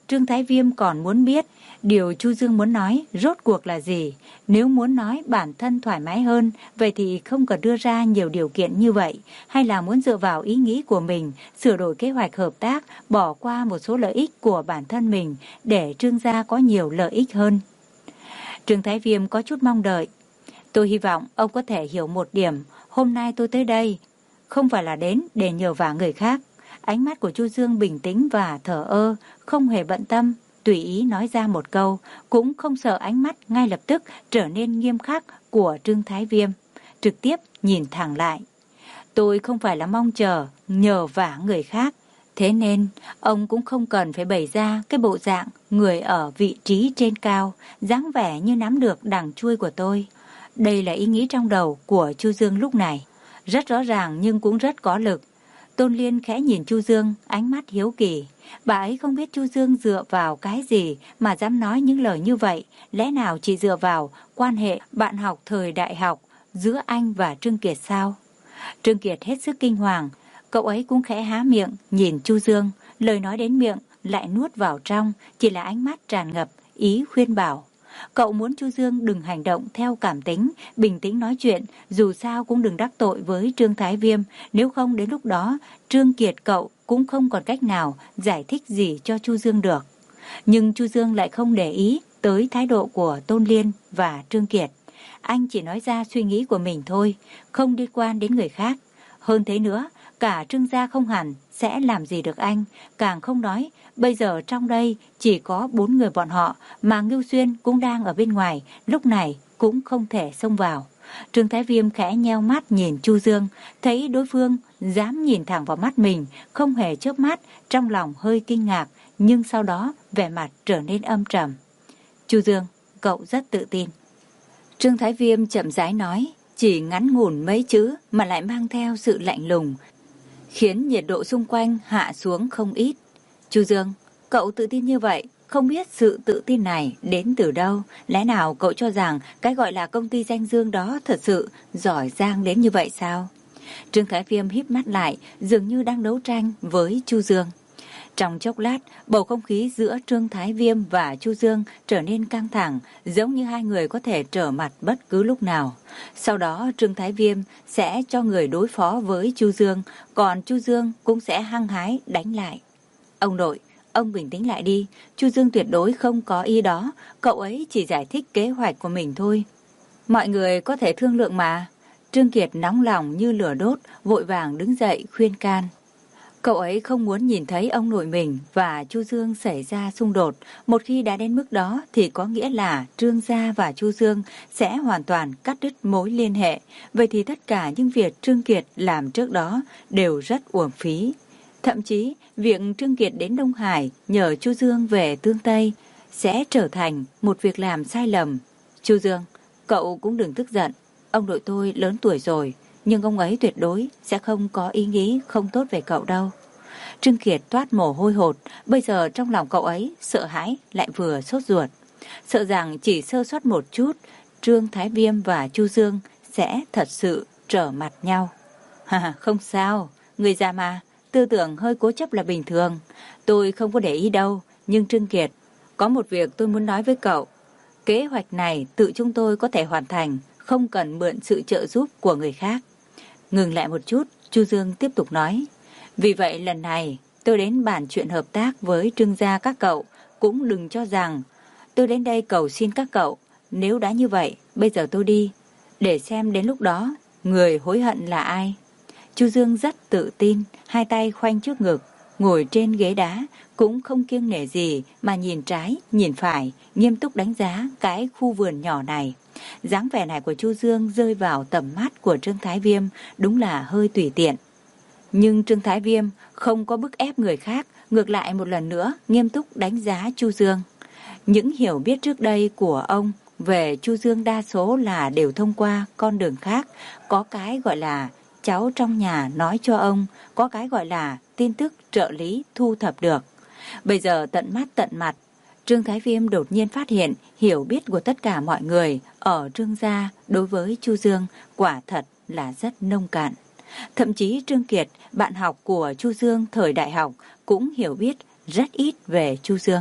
Trương Thái Viêm còn muốn biết điều Chu Dương muốn nói rốt cuộc là gì. Nếu muốn nói bản thân thoải mái hơn, vậy thì không cần đưa ra nhiều điều kiện như vậy, hay là muốn dựa vào ý nghĩ của mình, sửa đổi kế hoạch hợp tác, bỏ qua một số lợi ích của bản thân mình để Trương gia có nhiều lợi ích hơn. Trương Thái Viêm có chút mong đợi. Tôi hy vọng ông có thể hiểu một điểm, hôm nay tôi tới đây không phải là đến để nhờ vả người khác. Ánh mắt của Chu Dương bình tĩnh và thờ ơ, không hề bận tâm, tùy ý nói ra một câu, cũng không sợ ánh mắt ngay lập tức trở nên nghiêm khắc của Trương Thái Viêm, trực tiếp nhìn thẳng lại. Tôi không phải là mong chờ, nhờ vả người khác, thế nên ông cũng không cần phải bày ra cái bộ dạng người ở vị trí trên cao, dáng vẻ như nắm được đằng chuôi của tôi. Đây là ý nghĩ trong đầu của Chu Dương lúc này, rất rõ ràng nhưng cũng rất có lực. Tôn Liên khẽ nhìn Chu Dương, ánh mắt hiếu kỳ. Bà ấy không biết Chu Dương dựa vào cái gì mà dám nói những lời như vậy. Lẽ nào chỉ dựa vào quan hệ bạn học thời đại học giữa anh và Trương Kiệt sao? Trương Kiệt hết sức kinh hoàng. Cậu ấy cũng khẽ há miệng nhìn Chu Dương. Lời nói đến miệng lại nuốt vào trong, chỉ là ánh mắt tràn ngập ý khuyên bảo. Cậu muốn Chu Dương đừng hành động theo cảm tính, bình tĩnh nói chuyện, dù sao cũng đừng đắc tội với Trương Thái Viêm, nếu không đến lúc đó Trương Kiệt cậu cũng không còn cách nào giải thích gì cho Chu Dương được. Nhưng Chu Dương lại không để ý tới thái độ của Tôn Liên và Trương Kiệt. Anh chỉ nói ra suy nghĩ của mình thôi, không liên quan đến người khác. Hơn thế nữa, cả Trương gia không hẳn sẽ làm gì được anh, càng không nói bây giờ trong đây chỉ có bốn người bọn họ, mà Ngưu Xuyên cũng đang ở bên ngoài, lúc này cũng không thể xông vào. Trương Thái Viêm khẽ nheo mắt nhìn Chu Dương, thấy đối phương dám nhìn thẳng vào mắt mình, không hề chớp mắt, trong lòng hơi kinh ngạc, nhưng sau đó vẻ mặt trở nên âm trầm. Chu Dương, cậu rất tự tin. Trương Thái Viêm chậm rãi nói, chỉ ngắn ngủn mấy chữ mà lại mang theo sự lạnh lùng, khiến nhiệt độ xung quanh hạ xuống không ít. Chu Dương, cậu tự tin như vậy, không biết sự tự tin này đến từ đâu. Lẽ nào cậu cho rằng cái gọi là công ty danh dương đó thật sự giỏi giang đến như vậy sao? Trương Thái Viêm híp mắt lại, dường như đang đấu tranh với Chu Dương. Trong chốc lát, bầu không khí giữa Trương Thái Viêm và Chu Dương trở nên căng thẳng, giống như hai người có thể trở mặt bất cứ lúc nào. Sau đó Trương Thái Viêm sẽ cho người đối phó với Chu Dương, còn Chu Dương cũng sẽ hăng hái đánh lại. Ông nội, ông bình tĩnh lại đi, Chu Dương tuyệt đối không có ý đó, cậu ấy chỉ giải thích kế hoạch của mình thôi. Mọi người có thể thương lượng mà. Trương Kiệt nóng lòng như lửa đốt, vội vàng đứng dậy khuyên can. Cậu ấy không muốn nhìn thấy ông nội mình và Chu Dương xảy ra xung đột. Một khi đã đến mức đó thì có nghĩa là Trương gia và Chu Dương sẽ hoàn toàn cắt đứt mối liên hệ. Vậy thì tất cả những việc Trương Kiệt làm trước đó đều rất uổng phí. Thậm chí, việc Trương Kiệt đến Đông Hải nhờ Chu Dương về Tương Tây sẽ trở thành một việc làm sai lầm. Chu Dương, cậu cũng đừng tức giận. Ông nội tôi lớn tuổi rồi, nhưng ông ấy tuyệt đối sẽ không có ý nghĩ không tốt về cậu đâu. Trương Kiệt toát mồ hôi hột, bây giờ trong lòng cậu ấy sợ hãi lại vừa sốt ruột. Sợ rằng chỉ sơ suất một chút, Trương Thái Viêm và Chu Dương sẽ thật sự trở mặt nhau. Ha, không sao, người già mà, tư tưởng hơi cố chấp là bình thường. Tôi không có để ý đâu, nhưng Trương Kiệt, có một việc tôi muốn nói với cậu. Kế hoạch này tự chúng tôi có thể hoàn thành, không cần mượn sự trợ giúp của người khác. Ngừng lại một chút, Chu Dương tiếp tục nói. Vì vậy lần này tôi đến bàn chuyện hợp tác với Trương gia các cậu, cũng đừng cho rằng tôi đến đây cầu xin các cậu. Nếu đã như vậy, bây giờ tôi đi, để xem đến lúc đó người hối hận là ai. Chu Dương rất tự tin, hai tay khoanh trước ngực, ngồi trên ghế đá, cũng không kiêng nể gì mà nhìn trái, nhìn phải, nghiêm túc đánh giá cái khu vườn nhỏ này. Dáng vẻ này của Chu Dương rơi vào tầm mắt của Trương Thái Viêm đúng là hơi tùy tiện. Nhưng Trương Thái Viêm không có bức ép người khác, ngược lại một lần nữa nghiêm túc đánh giá Chu Dương. Những hiểu biết trước đây của ông về Chu Dương đa số là đều thông qua con đường khác, có cái gọi là cháu trong nhà nói cho ông, có cái gọi là tin tức trợ lý thu thập được. Bây giờ tận mắt tận mặt, Trương Thái Viêm đột nhiên phát hiện hiểu biết của tất cả mọi người ở Trương gia đối với Chu Dương quả thật là rất nông cạn. Thậm chí Trương Kiệt, bạn học của Chu Dương thời đại học, cũng hiểu biết rất ít về Chu Dương.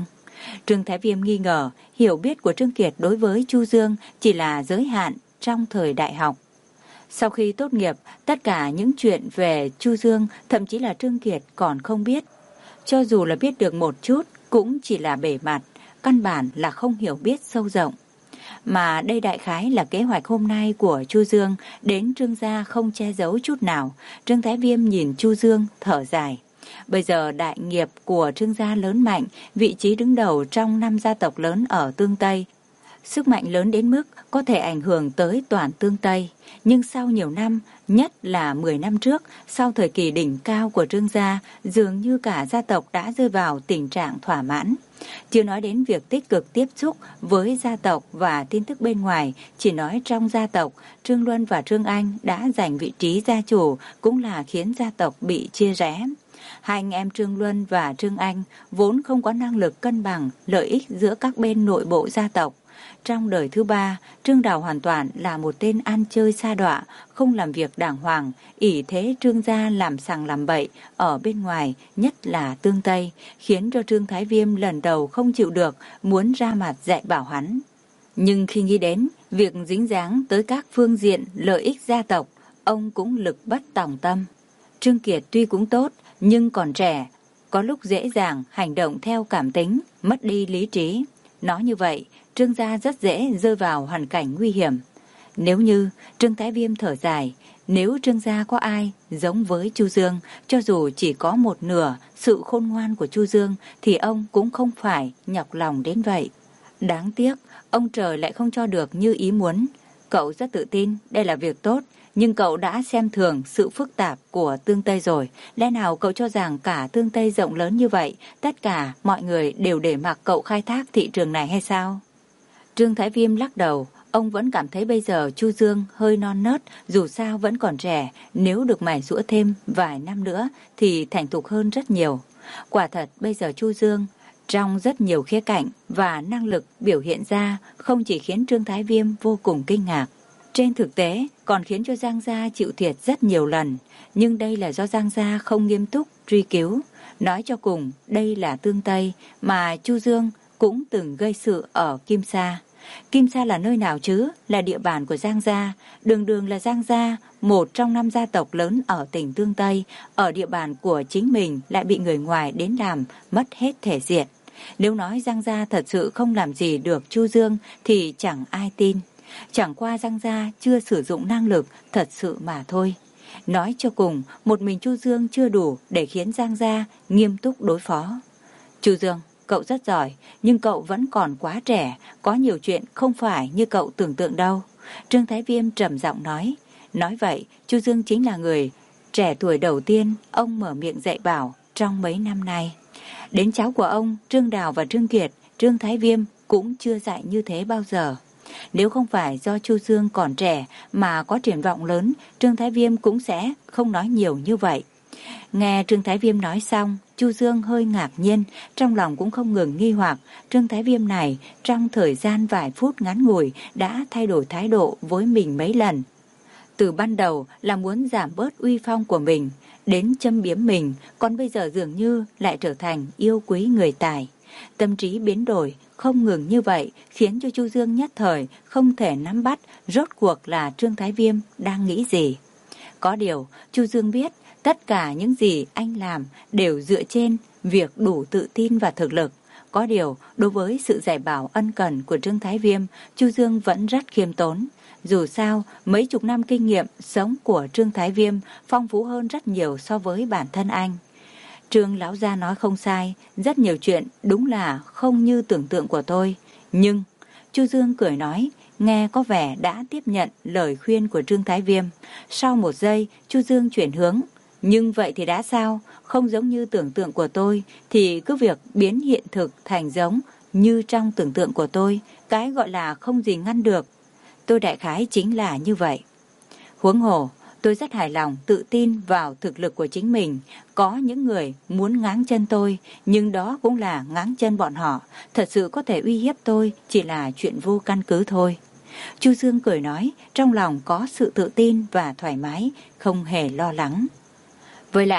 Trương Thái Viêm nghi ngờ hiểu biết của Trương Kiệt đối với Chu Dương chỉ là giới hạn trong thời đại học. Sau khi tốt nghiệp, tất cả những chuyện về Chu Dương, thậm chí là Trương Kiệt còn không biết. Cho dù là biết được một chút, cũng chỉ là bề mặt, căn bản là không hiểu biết sâu rộng. Mà đây đại khái là kế hoạch hôm nay của Chu Dương, đến Trương gia không che giấu chút nào. Trương Thái Viêm nhìn Chu Dương thở dài. Bây giờ đại nghiệp của Trương gia lớn mạnh, vị trí đứng đầu trong năm gia tộc lớn ở Tương Tây. Sức mạnh lớn đến mức có thể ảnh hưởng tới toàn Tương Tây. Nhưng sau nhiều năm, nhất là mười năm trước, sau thời kỳ đỉnh cao của Trương gia, dường như cả gia tộc đã rơi vào tình trạng thỏa mãn. Chưa nói đến việc tích cực tiếp xúc với gia tộc và tin tức bên ngoài, chỉ nói trong gia tộc, Trương Luân và Trương Anh đã giành vị trí gia chủ, cũng là khiến gia tộc bị chia rẽ. Hai anh em Trương Luân và Trương Anh vốn không có năng lực cân bằng lợi ích giữa các bên nội bộ gia tộc. Trong đời thứ ba, Trương Đào hoàn toàn là một tên ăn chơi sa đọa, không làm việc đàng hoàng, ỷ thế Trương gia làm sằng làm bậy ở bên ngoài, nhất là Tương Tây, khiến cho Trương Thái Viêm lần đầu không chịu được, muốn ra mặt dạy bảo hắn. Nhưng khi nghĩ đến việc dính dáng tới các phương diện lợi ích gia tộc, ông cũng lực bất tòng tâm. Trương Kiệt tuy cũng tốt, nhưng còn trẻ, có lúc dễ dàng hành động theo cảm tính, mất đi lý trí. Nói như vậy, Trương gia rất dễ rơi vào hoàn cảnh nguy hiểm. Nếu như, Trương Thái Viêm thở dài, nếu Trương gia có ai giống với Chu Dương, cho dù chỉ có một nửa sự khôn ngoan của Chu Dương, thì ông cũng không phải nhọc lòng đến vậy. Đáng tiếc, ông trời lại không cho được như ý muốn. Cậu rất tự tin, đây là việc tốt, nhưng cậu đã xem thường sự phức tạp của Tương Tây rồi. Lẽ nào cậu cho rằng cả Tương Tây rộng lớn như vậy, tất cả mọi người đều để mặc cậu khai thác thị trường này hay sao? Trương Thái Viêm lắc đầu, ông vẫn cảm thấy bây giờ Chu Dương hơi non nớt, dù sao vẫn còn trẻ, nếu được mài giũa thêm vài năm nữa thì thành thục hơn rất nhiều. Quả thật bây giờ Chu Dương trong rất nhiều khía cạnh và năng lực biểu hiện ra không chỉ khiến Trương Thái Viêm vô cùng kinh ngạc. Trên thực tế còn khiến cho Giang gia chịu thiệt rất nhiều lần, nhưng đây là do Giang gia không nghiêm túc truy cứu. Nói cho cùng, đây là Tương Tây mà Chu Dương cũng từng gây sự ở Kim Sa. Kim Sa là nơi nào chứ? Là địa bàn của Giang gia. Đường đường là Giang gia, một trong năm gia tộc lớn ở tỉnh Tương Tây, ở địa bàn của chính mình lại bị người ngoài đến làm mất hết thể diện. Nếu nói Giang gia thật sự không làm gì được Chu Dương thì chẳng ai tin. Chẳng qua Giang gia chưa sử dụng năng lực thật sự mà thôi. Nói cho cùng, một mình Chu Dương chưa đủ để khiến Giang gia nghiêm túc đối phó. Chu Dương, cậu rất giỏi, nhưng cậu vẫn còn quá trẻ, có nhiều chuyện không phải như cậu tưởng tượng đâu. Trương Thái Viêm trầm giọng nói. Nói vậy, Chu Dương chính là người trẻ tuổi đầu tiên ông mở miệng dạy bảo trong mấy năm nay. Đến cháu của ông, Trương Đào và Trương Kiệt, Trương Thái Viêm cũng chưa dạy như thế bao giờ. Nếu không phải do Chu Dương còn trẻ mà có triển vọng lớn, Trương Thái Viêm cũng sẽ không nói nhiều như vậy. Nghe Trương Thái Viêm nói xong, Chu Dương hơi ngạc nhiên, trong lòng cũng không ngừng nghi hoặc. Trương Thái Viêm này trong thời gian vài phút ngắn ngủi đã thay đổi thái độ với mình mấy lần. Từ ban đầu là muốn giảm bớt uy phong của mình, đến châm biếm mình, còn bây giờ dường như lại trở thành yêu quý người tài. Tâm trí biến đổi không ngừng như vậy khiến cho Chu Dương nhất thời không thể nắm bắt rốt cuộc là Trương Thái Viêm đang nghĩ gì. Có điều, Chu Dương biết tất cả những gì anh làm đều dựa trên việc đủ tự tin và thực lực. Có điều, đối với sự dạy bảo ân cần của Trương Thái Viêm, Chu Dương vẫn rất khiêm tốn. Dù sao, mấy chục năm kinh nghiệm sống của Trương Thái Viêm phong phú hơn rất nhiều so với bản thân anh. Trương lão gia nói không sai, rất nhiều chuyện đúng là không như tưởng tượng của tôi. Nhưng, Chu Dương cười nói, nghe có vẻ đã tiếp nhận lời khuyên của Trương Thái Viêm. Sau một giây, Chu Dương chuyển hướng. Nhưng vậy thì đã sao? Không giống như tưởng tượng của tôi, thì cứ việc biến hiện thực thành giống như trong tưởng tượng của tôi. Cái gọi là không gì ngăn được. Tôi đại khái chính là như vậy. Huống hồ, tôi rất hài lòng, tự tin vào thực lực của chính mình. Có những người muốn ngáng chân tôi, nhưng đó cũng là ngáng chân bọn họ. Thật sự có thể uy hiếp tôi, chỉ là chuyện vô căn cứ thôi. Chu Dương cười nói, trong lòng có sự tự tin và thoải mái, không hề lo lắng. Với lại,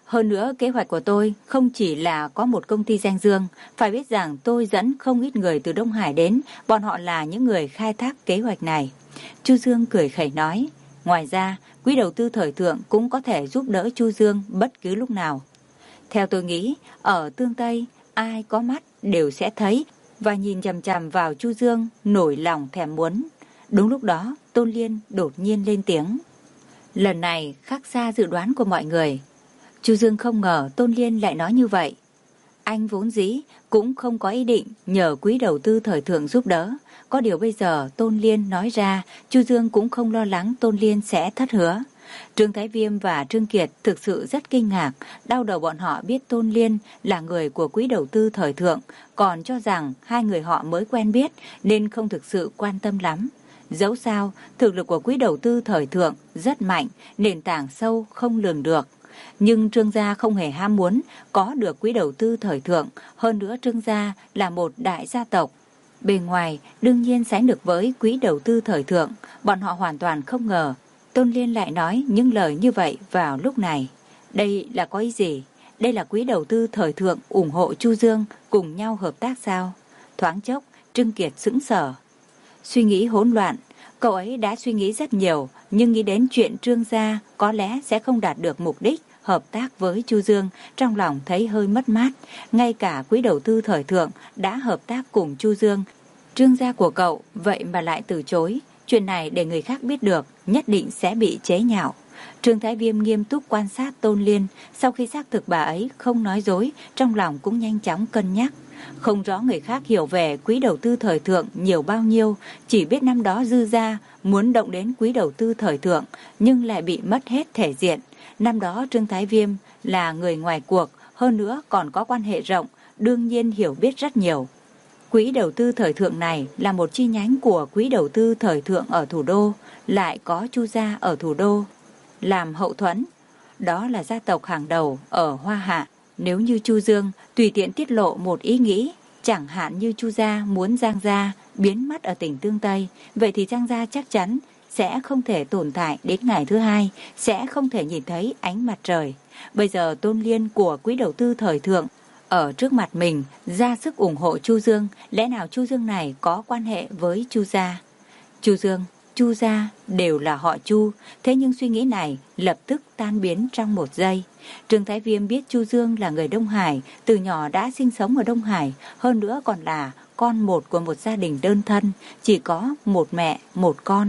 Hơn nữa, kế hoạch của tôi không chỉ là có một công ty danh dương, phải biết rằng tôi dẫn không ít người từ Đông Hải đến, bọn họ là những người khai thác kế hoạch này. Chu Dương cười khẩy nói, ngoài ra, quỹ đầu tư thời thượng cũng có thể giúp đỡ Chu Dương bất cứ lúc nào. Theo tôi nghĩ, ở Tương Tây, ai có mắt đều sẽ thấy và nhìn chằm chằm vào Chu Dương, nổi lòng thèm muốn. Đúng lúc đó, Tôn Liên đột nhiên lên tiếng. Lần này khác xa dự đoán của mọi người. Chu Dương không ngờ Tôn Liên lại nói như vậy. Anh vốn dĩ cũng không có ý định nhờ quỹ đầu tư thời thượng giúp đỡ. Có điều bây giờ Tôn Liên nói ra, Chu Dương cũng không lo lắng Tôn Liên sẽ thất hứa. Trương Thái Viêm và Trương Kiệt thực sự rất kinh ngạc, đau đầu bọn họ biết Tôn Liên là người của quỹ đầu tư thời thượng, còn cho rằng hai người họ mới quen biết nên không thực sự quan tâm lắm. Dẫu sao, thực lực của quỹ đầu tư thời thượng rất mạnh, nền tảng sâu không lường được. Nhưng Trương gia không hề ham muốn có được quỹ đầu tư thời thượng, hơn nữa Trương gia là một đại gia tộc. Bề ngoài đương nhiên sánh được với quỹ đầu tư thời thượng, bọn họ hoàn toàn không ngờ Tôn Liên lại nói những lời như vậy vào lúc này. Đây là có ý gì? Đây là quỹ đầu tư thời thượng ủng hộ Chu Dương cùng nhau hợp tác sao? Thoáng chốc, Trương Kiệt sững sờ. Suy nghĩ hỗn loạn, cậu ấy đã suy nghĩ rất nhiều, nhưng nghĩ đến chuyện Trương gia có lẽ sẽ không đạt được mục đích hợp tác với Chu Dương, trong lòng thấy hơi mất mát. Ngay cả quỹ đầu tư thời thượng đã hợp tác cùng Chu Dương, Trương gia của cậu vậy mà lại từ chối. Chuyện này để người khác biết được, nhất định sẽ bị chế nhạo. Trương Thái Viêm nghiêm túc quan sát Tôn Liên, sau khi xác thực bà ấy không nói dối, trong lòng cũng nhanh chóng cân nhắc. Không rõ người khác hiểu về quỹ đầu tư thời thượng nhiều bao nhiêu, chỉ biết năm đó Dư gia muốn động đến quỹ đầu tư thời thượng, nhưng lại bị mất hết thể diện. Năm đó Trương Thái Viêm là người ngoài cuộc, hơn nữa còn có quan hệ rộng, đương nhiên hiểu biết rất nhiều. Quỹ đầu tư thời thượng này là một chi nhánh của quỹ đầu tư thời thượng ở thủ đô, lại có Chu gia ở thủ đô làm hậu thuẫn. Đó là gia tộc hàng đầu ở Hoa Hạ. Nếu như Chu Dương tùy tiện tiết lộ một ý nghĩ, chẳng hạn như Chu gia muốn Giang gia biến mất ở tỉnh Tương Tây, vậy thì Giang gia chắc chắn sẽ không thể tồn tại đến ngày thứ hai, sẽ không thể nhìn thấy ánh mặt trời. Bây giờ Tôn Liên của quỹ đầu tư thời thượng ở trước mặt mình ra sức ủng hộ Chu Dương, lẽ nào Chu Dương này có quan hệ với Chu gia? Chu Dương, Chu gia đều là họ Chu, thế nhưng suy nghĩ này lập tức tan biến trong một giây. Trương Thái Viêm biết Chu Dương là người Đông Hải, từ nhỏ đã sinh sống ở Đông Hải, hơn nữa còn là con một của một gia đình đơn thân, chỉ có một mẹ, một con.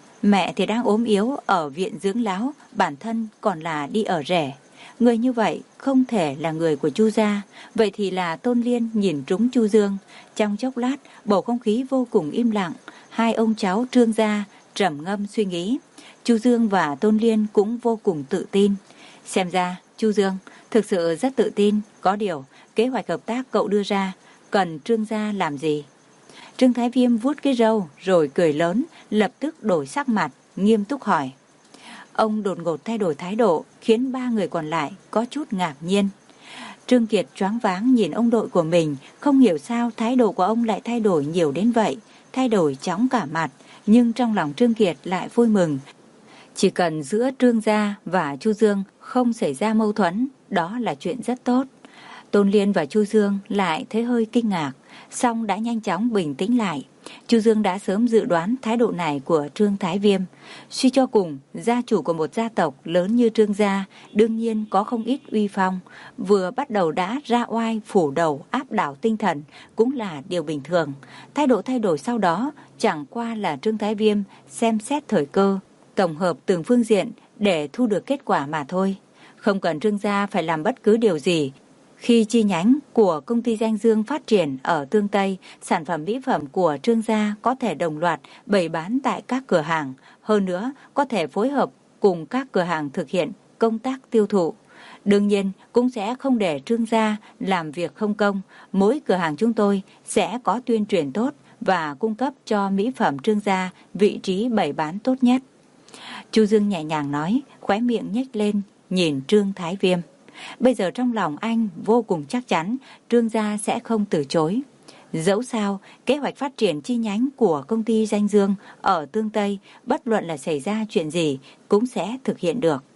Mẹ thì đang ốm yếu ở viện dưỡng lão, bản thân còn là đi ở rẻ. Người như vậy không thể là người của Chu gia, vậy thì là Tôn Liên nhìn trúng Chu Dương. Trong chốc lát, bầu không khí vô cùng im lặng, hai ông cháu Trương gia trầm ngâm suy nghĩ. Chu Dương và Tôn Liên cũng vô cùng tự tin. Xem ra, Chu Dương thực sự rất tự tin, có điều, kế hoạch hợp tác cậu đưa ra, cần Trương gia làm gì? Trương Thái Viêm vuốt cái râu rồi cười lớn, lập tức đổi sắc mặt, nghiêm túc hỏi. Ông đột ngột thay đổi thái độ, khiến ba người còn lại có chút ngạc nhiên. Trương Kiệt choáng váng nhìn ông đội của mình, không hiểu sao thái độ của ông lại thay đổi nhiều đến vậy, thay đổi chóng cả mặt, nhưng trong lòng Trương Kiệt lại vui mừng. Chỉ cần giữa Trương gia và Chu Dương không xảy ra mâu thuẫn, đó là chuyện rất tốt. Tôn Liên và Chu Dương lại thấy hơi kinh ngạc, song đã nhanh chóng bình tĩnh lại. Chu Dương đã sớm dự đoán thái độ này của Trương Thái Viêm. Suy cho cùng, gia chủ của một gia tộc lớn như Trương gia đương nhiên có không ít uy phong, vừa bắt đầu đã ra oai phủ đầu áp đảo tinh thần cũng là điều bình thường. Thái độ thay đổi sau đó chẳng qua là Trương Thái Viêm xem xét thời cơ, tổng hợp từng phương diện để thu được kết quả mà thôi. Không cần Trương gia phải làm bất cứ điều gì. Khi chi nhánh của công ty Danh Dương phát triển ở Tương Tây, sản phẩm mỹ phẩm của Trương gia có thể đồng loạt bày bán tại các cửa hàng. Hơn nữa, có thể phối hợp cùng các cửa hàng thực hiện công tác tiêu thụ. Đương nhiên, cũng sẽ không để Trương gia làm việc không công. Mỗi cửa hàng chúng tôi sẽ có tuyên truyền tốt và cung cấp cho mỹ phẩm Trương gia vị trí bày bán tốt nhất. Chu Dương nhẹ nhàng nói, khóe miệng nhếch lên, nhìn Trương Thái Viêm. Bây giờ trong lòng anh vô cùng chắc chắn Trương gia sẽ không từ chối. Dẫu sao, kế hoạch phát triển chi nhánh của công ty Danh Dương ở Tương Tây, bất luận là xảy ra chuyện gì, cũng sẽ thực hiện được.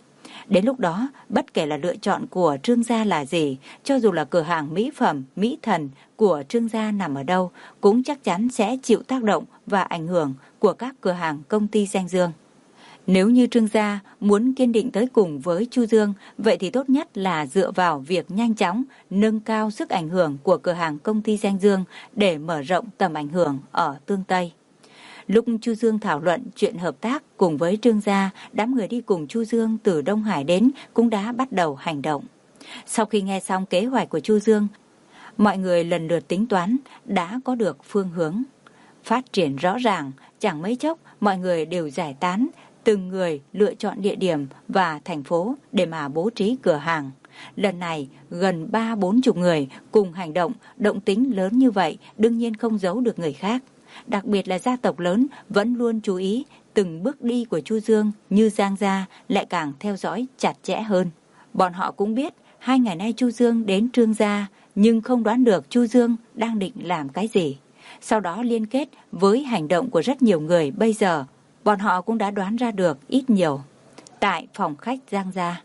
Đến lúc đó, bất kể là lựa chọn của Trương gia là gì, cho dù là cửa hàng mỹ phẩm, mỹ thần của Trương gia nằm ở đâu, cũng chắc chắn sẽ chịu tác động và ảnh hưởng của các cửa hàng công ty danh dương. Nếu như Trương gia muốn kiên định tới cùng với Chu Dương, vậy thì tốt nhất là dựa vào việc nhanh chóng nâng cao sức ảnh hưởng của cửa hàng công ty danh dương để mở rộng tầm ảnh hưởng ở Tương Tây. Lúc Chu Dương thảo luận chuyện hợp tác cùng với Trương gia, đám người đi cùng Chu Dương từ Đông Hải đến cũng đã bắt đầu hành động. Sau khi nghe xong kế hoạch của Chu Dương, mọi người lần lượt tính toán, đã có được phương hướng. Phát triển rõ ràng, chẳng mấy chốc mọi người đều giải tán, từng người lựa chọn địa điểm và thành phố để mà bố trí cửa hàng. Lần này gần ba bốn chục người cùng hành động, động tính lớn như vậy đương nhiên không giấu được người khác. Đặc biệt là gia tộc lớn vẫn luôn chú ý từng bước đi của Chu Dương, như Giang gia lại càng theo dõi chặt chẽ hơn. Bọn họ cũng biết hai ngày nay Chu Dương đến Trương gia, nhưng không đoán được Chu Dương đang định làm cái gì. Sau đó liên kết với hành động của rất nhiều người, bây giờ bọn họ cũng đã đoán ra được ít nhiều. Tại phòng khách Giang gia,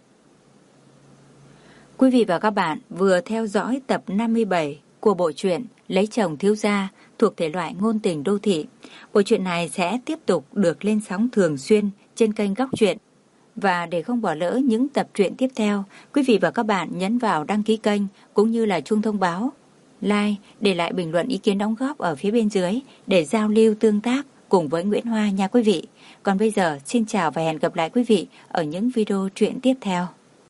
quý vị và các bạn vừa theo dõi tập năm mươi bảy của bộ truyện Lấy chồng thiếu gia thuộc thể loại ngôn tình đô thị. Bộ truyện này sẽ tiếp tục được lên sóng thường xuyên trên kênh Góc Truyện. Và để không bỏ lỡ những tập truyện tiếp theo, quý vị và các bạn nhấn vào đăng ký kênh cũng như là chuông thông báo, like, để lại bình luận ý kiến đóng góp ở phía bên dưới để giao lưu tương tác cùng với Nguyễn Hoa nha quý vị. Còn bây giờ xin chào và hẹn gặp lại quý vị ở những video truyện tiếp theo.